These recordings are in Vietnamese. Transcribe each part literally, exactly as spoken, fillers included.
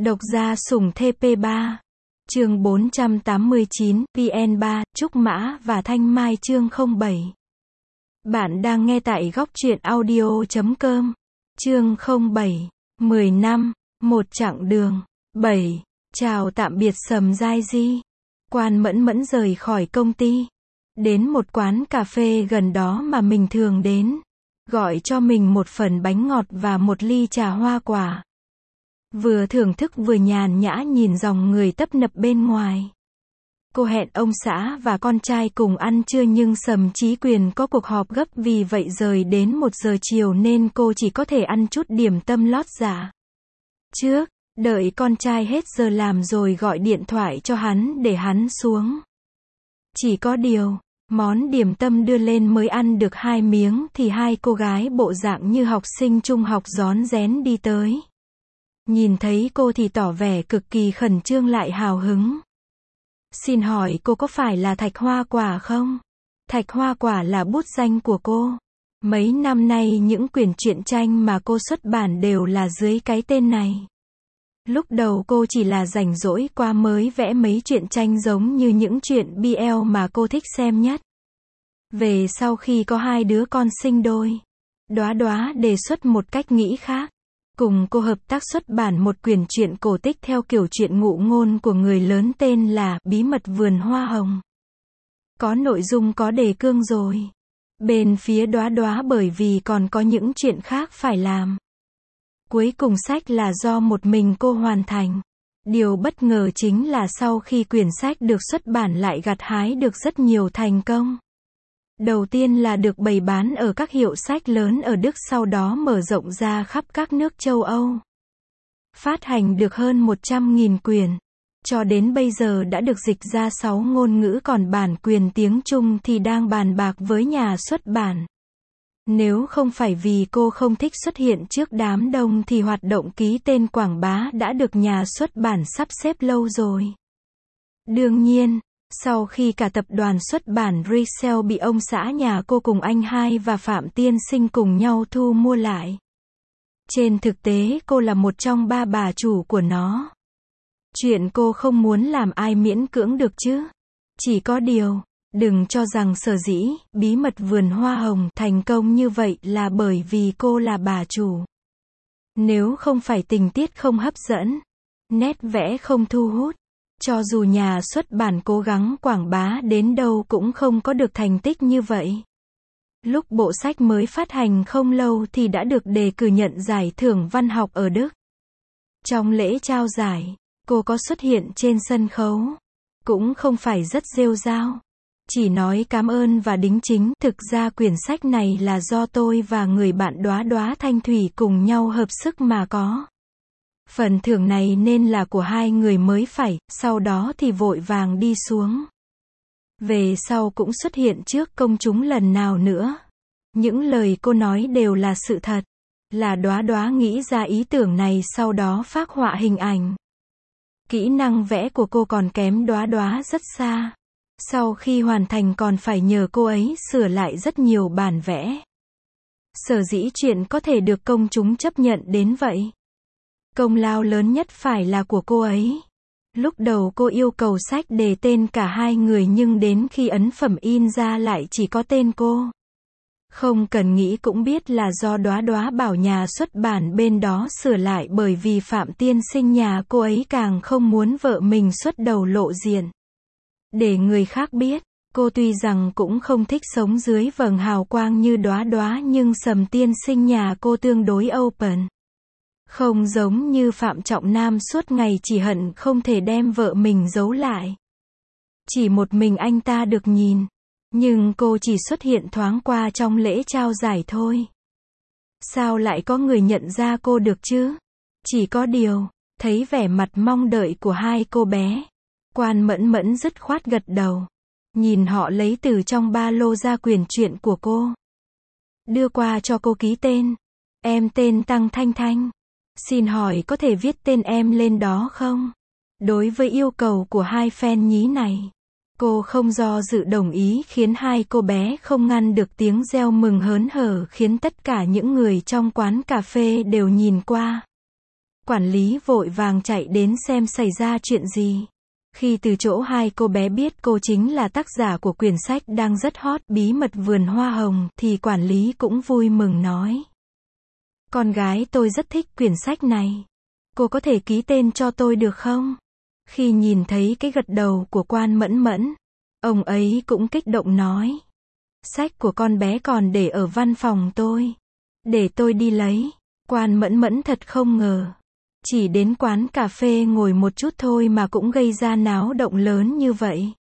Độc gia sủng thê pê ba. Chương bốn trăm tám mươi chín, vê en ba, Trúc Mã và Thanh Mai chương không bảy. Bạn đang nghe tại góc truyện audio chấm com. Chương không bảy, mười năm, một chặng đường. bảy. Chào tạm biệt Sầm Giai Di. Quan Mẫn Mẫn rời khỏi công ty. Đến một quán cà phê gần đó mà mình thường đến. Gọi cho mình một phần bánh ngọt và một ly trà hoa quả. Vừa thưởng thức vừa nhàn nhã nhìn dòng người tấp nập bên ngoài. Cô hẹn ông xã và con trai cùng ăn trưa nhưng Sầm Chí Quyền có cuộc họp gấp vì vậy rời đến một giờ chiều nên cô chỉ có thể ăn chút điểm tâm lót dạ. Trước, đợi con trai hết giờ làm rồi gọi điện thoại cho hắn để hắn xuống. Chỉ có điều, món điểm tâm đưa lên mới ăn được hai miếng thì hai cô gái bộ dạng như học sinh trung học rón rén đi tới. Nhìn thấy cô thì tỏ vẻ cực kỳ khẩn trương lại hào hứng. Xin hỏi cô có phải là Thạch Hoa Quả không? Thạch Hoa Quả là bút danh của cô. Mấy năm nay những quyển truyện tranh mà cô xuất bản đều là dưới cái tên này. Lúc đầu cô chỉ là rảnh rỗi qua mới vẽ mấy truyện tranh giống như những truyện bê lờ mà cô thích xem nhất. Về sau khi có hai đứa con sinh đôi, Đóa Đóa đề xuất một cách nghĩ khác. Cùng cô hợp tác xuất bản một quyển truyện cổ tích theo kiểu truyện ngụ ngôn của người lớn tên là Bí mật vườn hoa hồng. Có nội dung có đề cương rồi. Bên phía Đóa Đóa bởi vì còn có những chuyện khác phải làm. Cuối cùng sách là do một mình cô hoàn thành. Điều bất ngờ chính là sau khi quyển sách được xuất bản lại gặt hái được rất nhiều thành công. Đầu tiên là được bày bán ở các hiệu sách lớn ở Đức, sau đó mở rộng ra khắp các nước châu Âu. Phát hành được hơn một trăm nghìn quyển. Cho đến bây giờ đã được dịch ra sáu ngôn ngữ, còn bản quyền tiếng Trung thì đang bàn bạc với nhà xuất bản. Nếu không phải vì cô không thích xuất hiện trước đám đông thì hoạt động ký tên quảng bá đã được nhà xuất bản sắp xếp lâu rồi. Đương nhiên, sau khi cả tập đoàn xuất bản Rexel bị ông xã nhà cô cùng anh hai và Phạm Tiên Sinh cùng nhau thu mua lại. Trên thực tế cô là một trong ba bà chủ của nó. Chuyện cô không muốn làm ai miễn cưỡng được chứ. Chỉ có điều, đừng cho rằng sở dĩ Bí mật vườn hoa hồng thành công như vậy là bởi vì cô là bà chủ. Nếu không phải tình tiết không hấp dẫn, nét vẽ không thu hút, cho dù nhà xuất bản cố gắng quảng bá đến đâu cũng không có được thành tích như vậy. Lúc bộ sách mới phát hành không lâu thì đã được đề cử nhận giải thưởng văn học ở Đức. Trong lễ trao giải, cô có xuất hiện trên sân khấu. Cũng không phải rất rêu rao. Chỉ nói cảm ơn và đính chính. Thực ra quyển sách này là do tôi và người bạn Đóa Đóa Thanh Thủy cùng nhau hợp sức mà có. Phần thưởng này nên là của hai người mới phải, sau đó thì vội vàng đi xuống. Về sau cũng xuất hiện trước công chúng lần nào nữa. Những lời cô nói đều là sự thật. Là Đóa Đóa nghĩ ra ý tưởng này sau đó phác họa hình ảnh. Kỹ năng vẽ của cô còn kém Đóa Đóa rất xa. Sau khi hoàn thành còn phải nhờ cô ấy sửa lại rất nhiều bản vẽ. Sở dĩ chuyện có thể được công chúng chấp nhận đến vậy. Công lao lớn nhất phải là của cô ấy. Lúc đầu cô yêu cầu sách đề tên cả hai người nhưng đến khi ấn phẩm in ra lại chỉ có tên cô. Không cần nghĩ cũng biết là do Đóa Đóa bảo nhà xuất bản bên đó sửa lại bởi vì Phạm Tiên Sinh nhà cô ấy càng không muốn vợ mình xuất đầu lộ diện. Để người khác biết, cô tuy rằng cũng không thích sống dưới vầng hào quang như Đóa Đóa nhưng Sầm Tiên Sinh nhà cô tương đối open. Không giống như Phạm Trọng Nam suốt ngày chỉ hận không thể đem vợ mình giấu lại. Chỉ một mình anh ta được nhìn. Nhưng cô chỉ xuất hiện thoáng qua trong lễ trao giải thôi. Sao lại có người nhận ra cô được chứ? Chỉ có điều, thấy vẻ mặt mong đợi của hai cô bé. Quan Mẫn Mẫn dứt khoát gật đầu. Nhìn họ lấy từ trong ba lô ra quyển truyện của cô. Đưa qua cho cô ký tên. Em tên Tăng Thanh Thanh. Xin hỏi có thể viết tên em lên đó không? Đối với yêu cầu của hai fan nhí này, cô không do dự đồng ý khiến hai cô bé không ngăn được tiếng reo mừng hớn hở khiến tất cả những người trong quán cà phê đều nhìn qua. Quản lý vội vàng chạy đến xem xảy ra chuyện gì. Khi từ chỗ hai cô bé biết cô chính là tác giả của quyển sách đang rất hot Bí mật vườn hoa hồng, thì quản lý cũng vui mừng nói. Con gái tôi rất thích quyển sách này. Cô có thể ký tên cho tôi được không? Khi nhìn thấy cái gật đầu của Quan Mẫn Mẫn, ông ấy cũng kích động nói. Sách của con bé còn để ở văn phòng tôi. Để tôi đi lấy. Quan Mẫn Mẫn thật không ngờ. Chỉ đến quán cà phê ngồi một chút thôi mà cũng gây ra náo động lớn như vậy.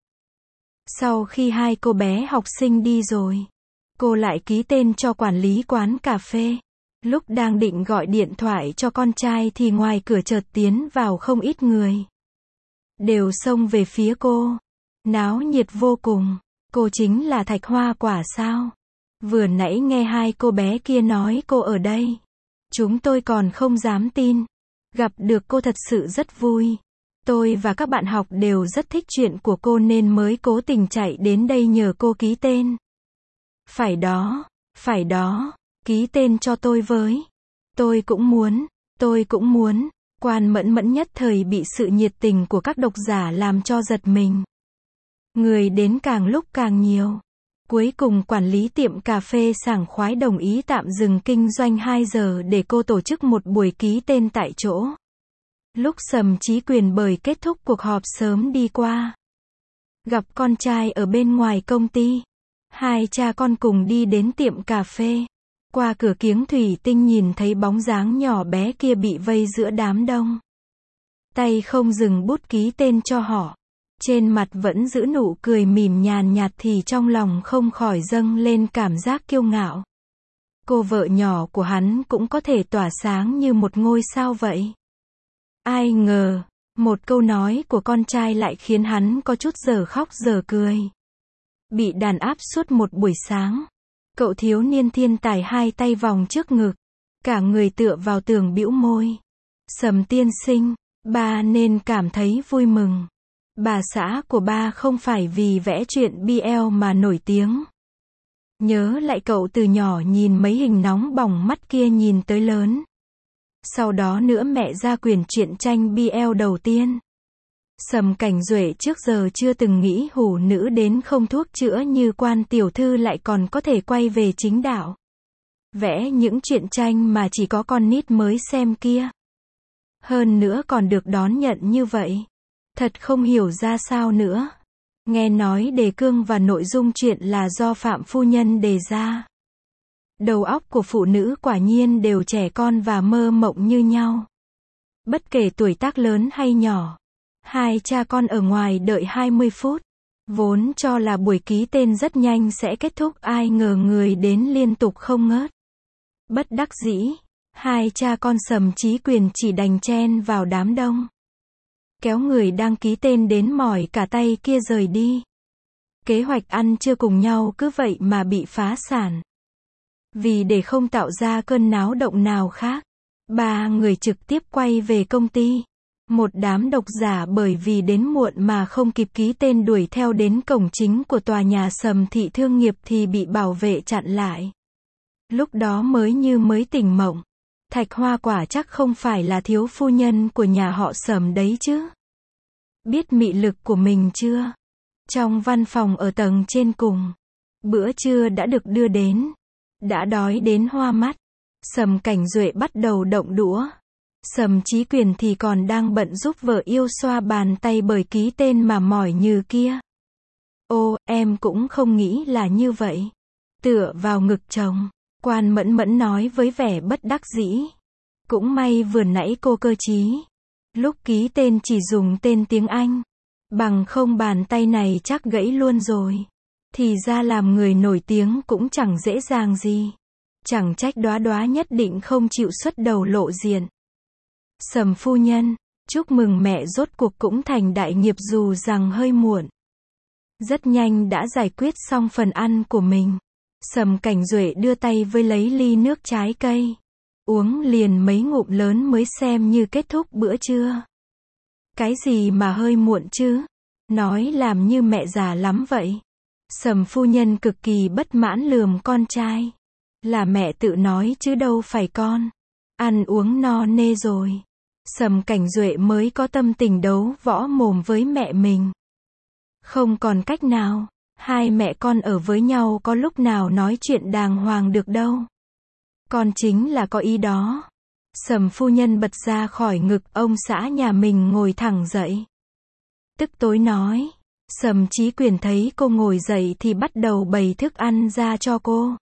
Sau khi hai cô bé học sinh đi rồi, cô lại ký tên cho quản lý quán cà phê. Lúc đang định gọi điện thoại cho con trai thì ngoài cửa chợt tiến vào không ít người. Đều xông về phía cô. Náo nhiệt vô cùng. Cô chính là Thạch Hoa Quả sao? Vừa nãy nghe hai cô bé kia nói cô ở đây. Chúng tôi còn không dám tin. Gặp được cô thật sự rất vui. Tôi và các bạn học đều rất thích chuyện của cô nên mới cố tình chạy đến đây nhờ cô ký tên. Phải đó, phải đó, ký tên cho tôi với. Tôi cũng muốn, tôi cũng muốn. Quan Mẫn Mẫn nhất thời bị sự nhiệt tình của các độc giả làm cho giật mình. Người đến càng lúc càng nhiều. Cuối cùng quản lý tiệm cà phê sảng khoái đồng ý tạm dừng kinh doanh hai giờ để cô tổ chức một buổi ký tên tại chỗ. Lúc Sầm Chí Quyền bởi kết thúc cuộc họp sớm đi qua. Gặp con trai ở bên ngoài công ty. Hai cha con cùng đi đến tiệm cà phê. Qua cửa kiếng thủy tinh nhìn thấy bóng dáng nhỏ bé kia bị vây giữa đám đông. Tay không dừng bút ký tên cho họ. Trên mặt vẫn giữ nụ cười mỉm nhàn nhạt thì trong lòng không khỏi dâng lên cảm giác kiêu ngạo. Cô vợ nhỏ của hắn cũng có thể tỏa sáng như một ngôi sao vậy. Ai ngờ, một câu nói của con trai lại khiến hắn có chút giờ khóc giờ cười. Bị đàn áp suốt một buổi sáng. Cậu thiếu niên thiên tài hai tay vòng trước ngực. Cả người tựa vào tường bĩu môi. Sầm tiên sinh, ba nên cảm thấy vui mừng. Bà xã của ba không phải vì vẽ truyện bê lờ mà nổi tiếng. Nhớ lại cậu từ nhỏ nhìn mấy hình nóng bỏng mắt kia nhìn tới lớn. Sau đó nữa mẹ ra quyển truyện tranh bê lờ đầu tiên. Sầm Cảnh Duệ trước giờ chưa từng nghĩ hủ nữ đến không thuốc chữa như Quan tiểu thư lại còn có thể quay về chính đạo. Vẽ những truyện tranh mà chỉ có con nít mới xem kia. Hơn nữa còn được đón nhận như vậy. Thật không hiểu ra sao nữa. Nghe nói đề cương và nội dung truyện là do Phạm phu nhân đề ra. Đầu óc của phụ nữ quả nhiên đều trẻ con và mơ mộng như nhau. Bất kể tuổi tác lớn hay nhỏ. Hai cha con ở ngoài đợi hai mươi phút. Vốn cho là buổi ký tên rất nhanh sẽ kết thúc, ai ngờ người đến liên tục không ngớt. Bất đắc dĩ, hai cha con Sầm Chí Quyền chỉ đành chen vào đám đông. Kéo người đang ký tên đến mỏi cả tay kia rời đi. Kế hoạch ăn trưa cùng nhau cứ vậy mà bị phá sản. Vì để không tạo ra cơn náo động nào khác, ba người trực tiếp quay về công ty. Một đám độc giả bởi vì đến muộn mà không kịp ký tên đuổi theo đến cổng chính của tòa nhà Sầm Thị Thương nghiệp thì bị bảo vệ chặn lại. Lúc đó mới như mới tỉnh mộng. Thạch Hoa Quả chắc không phải là thiếu phu nhân của nhà họ Sầm đấy chứ. Biết mị lực của mình chưa? Trong văn phòng ở tầng trên cùng, bữa trưa đã được đưa đến. Đã đói đến hoa mắt. Sầm Cảnh Duệ bắt đầu động đũa. Sầm Chí Quyền thì còn đang bận giúp vợ yêu xoa bàn tay bởi ký tên mà mỏi như kia. Ô, em cũng không nghĩ là như vậy. Tựa vào ngực chồng, Quan Mẫn Mẫn nói với vẻ bất đắc dĩ. Cũng may vừa nãy cô cơ trí. Lúc ký tên chỉ dùng tên tiếng Anh. Bằng không bàn tay này chắc gãy luôn rồi. Thì ra làm người nổi tiếng cũng chẳng dễ dàng gì. Chẳng trách Đóa Đóa nhất định không chịu xuất đầu lộ diện. Sầm phu nhân, chúc mừng mẹ rốt cuộc cũng thành đại nghiệp dù rằng hơi muộn. Rất nhanh đã giải quyết xong phần ăn của mình. Sầm Cảnh Duệ đưa tay với lấy ly nước trái cây. Uống liền mấy ngụm lớn mới xem như kết thúc bữa trưa. Cái gì mà hơi muộn chứ? Nói làm như mẹ già lắm vậy. Sầm phu nhân cực kỳ bất mãn lườm con trai. Là mẹ tự nói chứ đâu phải con. Ăn uống no nê rồi. Sầm Cảnh Duệ mới có tâm tình đấu võ mồm với mẹ mình. Không còn cách nào, hai mẹ con ở với nhau có lúc nào nói chuyện đàng hoàng được đâu. Con chính là có ý đó. Sầm phu nhân bật ra khỏi ngực ông xã nhà mình ngồi thẳng dậy. Tức tối nói. Sầm Chí Quyền thấy cô ngồi dậy thì bắt đầu bày thức ăn ra cho cô.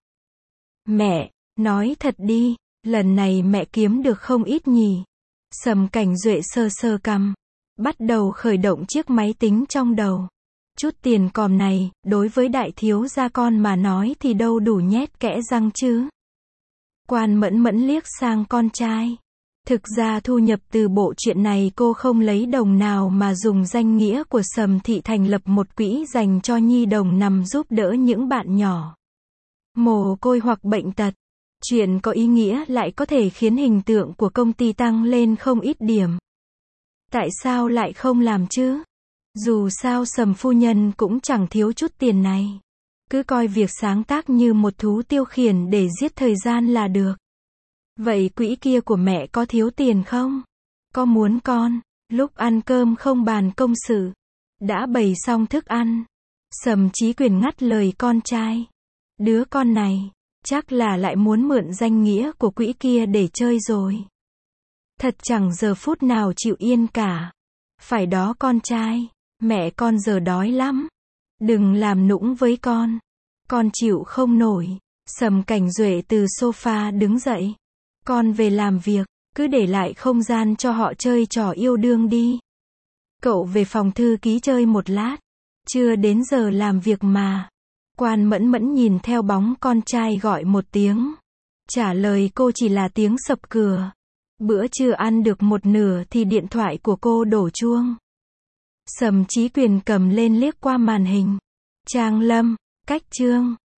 Mẹ, nói thật đi, lần này mẹ kiếm được không ít nhỉ? Sầm Cảnh Duệ sơ sơ cằm, bắt đầu khởi động chiếc máy tính trong đầu. Chút tiền còm này, đối với đại thiếu gia con mà nói thì đâu đủ nhét kẽ răng chứ. Quan Mẫn Mẫn liếc sang con trai. Thực ra thu nhập từ bộ chuyện này cô không lấy đồng nào mà dùng danh nghĩa của Sầm Thị thành lập một quỹ dành cho nhi đồng nằm giúp đỡ những bạn nhỏ mồ côi hoặc bệnh tật. Chuyện có ý nghĩa lại có thể khiến hình tượng của công ty tăng lên không ít điểm. Tại sao lại không làm chứ? Dù sao Sầm phu nhân cũng chẳng thiếu chút tiền này. Cứ coi việc sáng tác như một thú tiêu khiển để giết thời gian là được. Vậy quỹ kia của mẹ có thiếu tiền không? Có muốn con, lúc ăn cơm không bàn công sự. Đã bày xong thức ăn. Sầm Chí Quyền ngắt lời con trai. Đứa con này, chắc là lại muốn mượn danh nghĩa của quỹ kia để chơi rồi. Thật chẳng giờ phút nào chịu yên cả. Phải đó con trai, mẹ con giờ đói lắm. Đừng làm nũng với con. Con chịu không nổi. Sầm Cảnh Duệ từ sofa đứng dậy. Con về làm việc, cứ để lại không gian cho họ chơi trò yêu đương đi. Cậu về phòng thư ký chơi một lát. Chưa đến giờ làm việc mà. Quan Mẫn Mẫn nhìn theo bóng con trai gọi một tiếng. Trả lời cô chỉ là tiếng sập cửa. Bữa trưa ăn được một nửa thì điện thoại của cô đổ chuông. Sầm Chí Quyền cầm lên liếc qua màn hình. Trang Lâm, cách chương.